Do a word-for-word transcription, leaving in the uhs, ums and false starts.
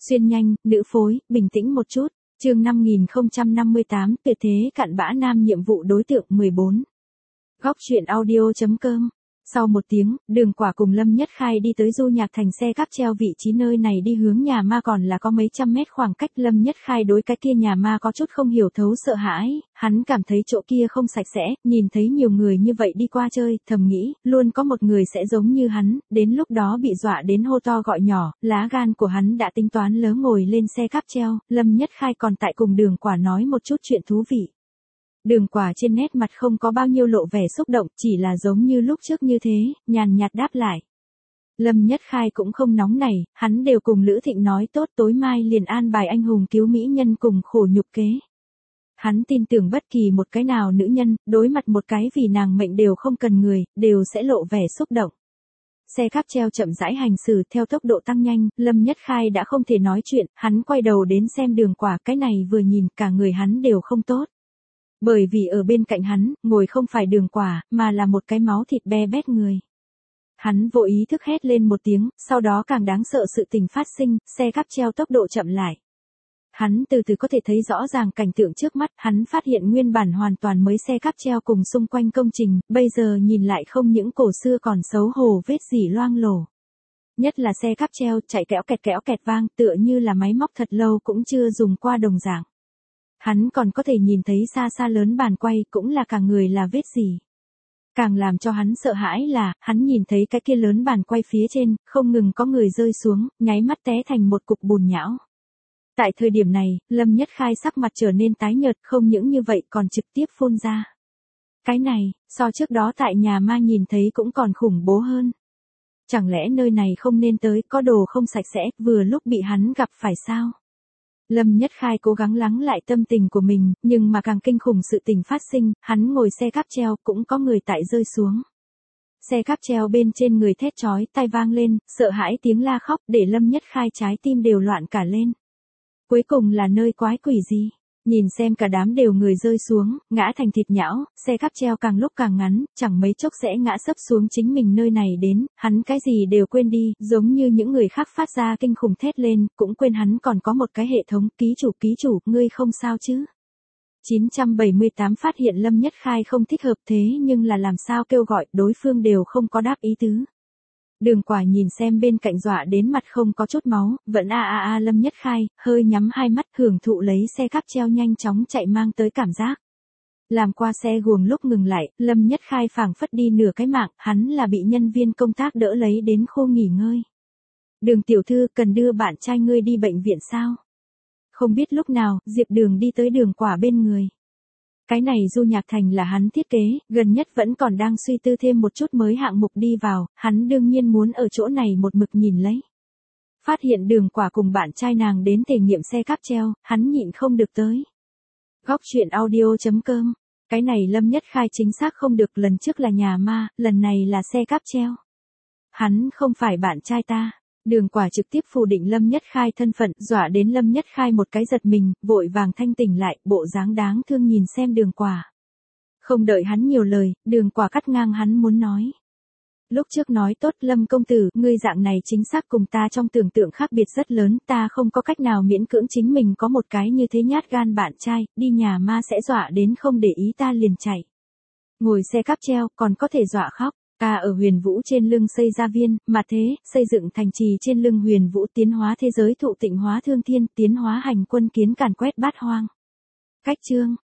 Xuyên nhanh, nữ phối, bình tĩnh một chút. Chương năm nghìn không trăm năm mươi tám, tuyệt thế cặn bã nam nhiệm vụ đối tượng mười bốn. Góc truyện audio chấm com. Sau một tiếng, Đường Quả cùng Lâm Nhất Khai đi tới Du Nhạc Thành, xe cáp treo vị trí nơi này đi hướng nhà ma còn là có mấy trăm mét khoảng cách. Lâm Nhất Khai đối cái kia nhà ma có chút không hiểu thấu sợ hãi, hắn cảm thấy chỗ kia không sạch sẽ, nhìn thấy nhiều người như vậy đi qua chơi, thầm nghĩ, luôn có một người sẽ giống như hắn, đến lúc đó bị dọa đến hô to gọi nhỏ. Lá gan của hắn đã tính toán lớn, ngồi lên xe cáp treo, Lâm Nhất Khai còn tại cùng Đường Quả nói một chút chuyện thú vị. Đường Quả trên nét mặt không có bao nhiêu lộ vẻ xúc động, chỉ là giống như lúc trước như thế, nhàn nhạt đáp lại. Lâm Nhất Khai cũng không nóng nảy, hắn đều cùng Lữ Thịnh nói tốt tối mai liền an bài anh hùng cứu mỹ nhân cùng khổ nhục kế. Hắn tin tưởng bất kỳ một cái nào nữ nhân, đối mặt một cái vì nàng mệnh đều không cần người, đều sẽ lộ vẻ xúc động. Xe cáp treo chậm rãi hành xử theo tốc độ tăng nhanh, Lâm Nhất Khai đã không thể nói chuyện, hắn quay đầu đến xem Đường Quả, cái này vừa nhìn cả người hắn đều không tốt. Bởi vì ở bên cạnh hắn, ngồi không phải Đường Quả, mà là một cái máu thịt be bét người. Hắn vô ý thức hét lên một tiếng, sau đó càng đáng sợ sự tình phát sinh, xe cáp treo tốc độ chậm lại. Hắn từ từ có thể thấy rõ ràng cảnh tượng trước mắt, hắn phát hiện nguyên bản hoàn toàn mới xe cáp treo cùng xung quanh công trình, bây giờ nhìn lại không những cổ xưa còn xấu hổ vết dỉ loang lổ. Nhất là xe cáp treo chạy kẽo kẹt kẽo kẹt vang, tựa như là máy móc thật lâu cũng chưa dùng qua đồng dạng. Hắn còn có thể nhìn thấy xa xa lớn bàn quay, cũng là cả người là vết gì. Càng làm cho hắn sợ hãi là, hắn nhìn thấy cái kia lớn bàn quay phía trên, không ngừng có người rơi xuống, nháy mắt té thành một cục bùn nhão. Tại thời điểm này, Lâm Nhất Khai sắc mặt trở nên tái nhợt, không những như vậy còn trực tiếp phun ra. Cái này, so trước đó tại nhà ma nhìn thấy cũng còn khủng bố hơn. Chẳng lẽ nơi này không nên tới, có đồ không sạch sẽ, vừa lúc bị hắn gặp phải sao? Lâm Nhất Khai cố gắng lắng lại tâm tình của mình, nhưng mà càng kinh khủng sự tình phát sinh, hắn ngồi xe cáp treo, cũng có người tại rơi xuống. Xe cáp treo bên trên người thét chói tai vang lên, sợ hãi tiếng la khóc, để Lâm Nhất Khai trái tim đều loạn cả lên. Cuối cùng là nơi quái quỷ gì? Nhìn xem cả đám đều người rơi xuống, ngã thành thịt nhão, xe cáp treo càng lúc càng ngắn, chẳng mấy chốc sẽ ngã sấp xuống chính mình nơi này đến, hắn cái gì đều quên đi, giống như những người khác phát ra kinh khủng thét lên, cũng quên hắn còn có một cái hệ thống, ký chủ ký chủ, ngươi không sao chứ? chín trăm bảy mươi tám phát hiện Lâm Nhất Khai không thích hợp thế nhưng là làm sao kêu gọi, đối phương đều không có đáp ý tứ. Đường Quả nhìn xem bên cạnh dọa đến mặt không có chút máu, vẫn a a a Lâm Nhất Khai, hơi nhắm hai mắt hưởng thụ lấy xe cáp treo nhanh chóng chạy mang tới cảm giác. Làm qua xe guồng lúc ngừng lại, Lâm Nhất Khai phảng phất đi nửa cái mạng, hắn là bị nhân viên công tác đỡ lấy đến khu nghỉ ngơi. Đường tiểu thư, cần đưa bạn trai ngươi đi bệnh viện sao? Không biết lúc nào, Diệp Đường đi tới Đường Quả bên người. Cái này Du Nhạc Thành là hắn thiết kế, gần nhất vẫn còn đang suy tư thêm một chút mới hạng mục đi vào, hắn đương nhiên muốn ở chỗ này một mực nhìn lấy. Phát hiện Đường Quả cùng bạn trai nàng đến thể nghiệm xe cáp treo, hắn nhịn không được tới. Góc truyện audio chấm com. Cái này Lâm Nhất Khai chính xác không được, lần trước là nhà ma, lần này là xe cáp treo. Hắn không phải bạn trai ta. Đường Quả trực tiếp phủ định Lâm Nhất Khai thân phận, dọa đến Lâm Nhất Khai một cái giật mình, vội vàng thanh tỉnh lại, bộ dáng đáng thương nhìn xem Đường Quả. Không đợi hắn nhiều lời, Đường Quả cắt ngang hắn muốn nói. Lúc trước nói tốt Lâm công tử, ngươi dạng này chính xác cùng ta trong tưởng tượng khác biệt rất lớn, ta không có cách nào miễn cưỡng chính mình có một cái như thế nhát gan bạn trai, đi nhà ma sẽ dọa đến không để ý ta liền chạy. Ngồi xe cáp treo, còn có thể dọa khóc. Ta ở Huyền Vũ trên lưng xây gia viên, mà thế, xây dựng thành trì trên lưng Huyền Vũ, tiến hóa thế giới thụ tịnh hóa thương thiên, tiến hóa hành quân kiến càn quét bát hoang. Cách chương